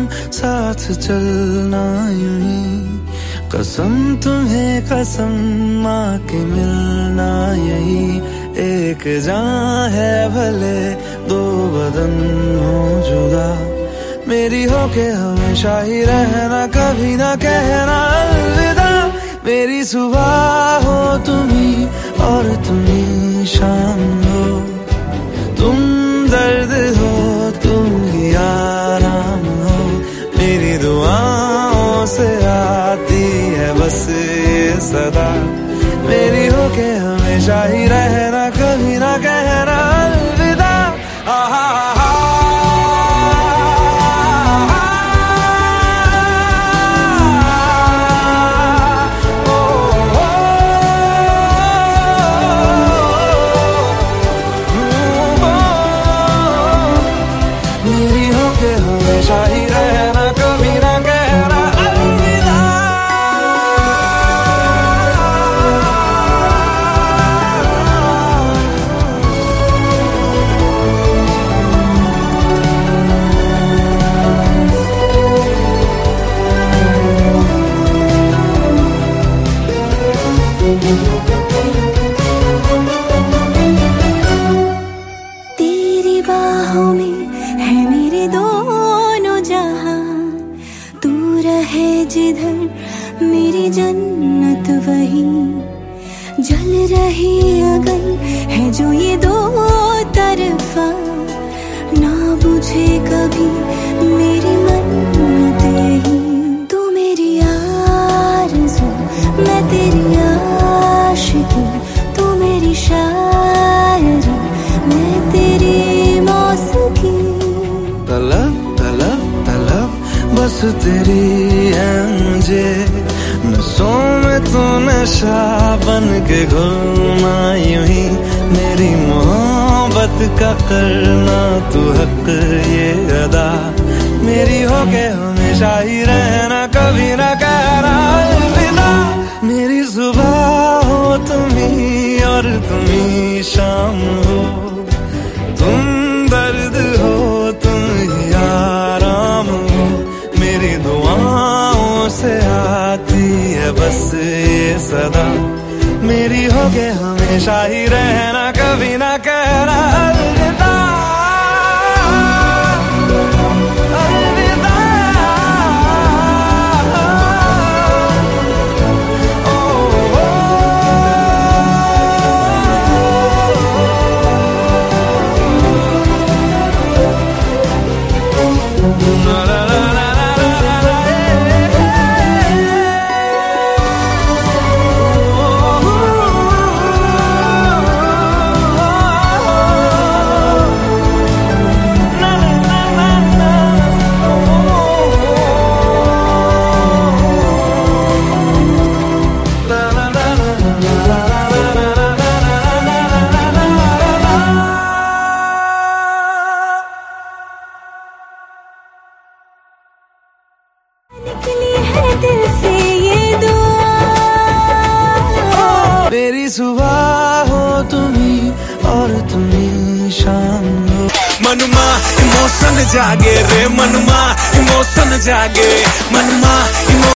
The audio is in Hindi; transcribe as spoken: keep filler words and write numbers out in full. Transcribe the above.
साथ चलना यूं ही। कसम तुम्हें कसम माँ के मिलना यही। एक जान है भले दो बदन हो जुदा, मेरी हो के हमेशा ही रहना, कभी ना कहना अलविदा। मेरी सुबह हो तुम्ही और तुम्ही शाम हो, तुम दर्द हो तुम ही आराम हो। मेरी दुआओं से आती है बस ये सदा, मेरी हो के हमेशा ही रहना, कभी ना कहना अलविदा। आहा हमेशा ही रहना, कभी ना कहना अलविदा। तेरी बाहों में है मेरे दोनों जहां, तू रहे जिधर मेरी जन्नत वही। जल रही अगन है जो ये दो तरफा, ना बुझे कभी मेरी मन्नत यही। तू मेरी आरज़ू मैं तेरी आशिकी, तू मेरी शायरी मैं तेरी मौसीकी। तलब तलब तलब बस तेरी है मुझे, नसों में तो नशा बन के घुलना यूं ही। मेरी मोहब्बत का करना तू हक ये अदा, मेरी हो के हमेशा ही रहना, कभी ना कहना अलविदा। मेरी सुबह हो तुम्ही और तुम्ही शाम हो, तुम दर्द हो तुम ही आराम हो। मेरी दुआओं से आती है बस ये सदा, मेरी हो के हमेशा ही रहना, कभी ना कहना अलविदा। निकली है दिल से ये दुआ, मेरी सुबह हो तुम्ही और तुम्ही शाम हो। मनमा इमोशन जागे रे, मनमा इमोशन जागे, मनमा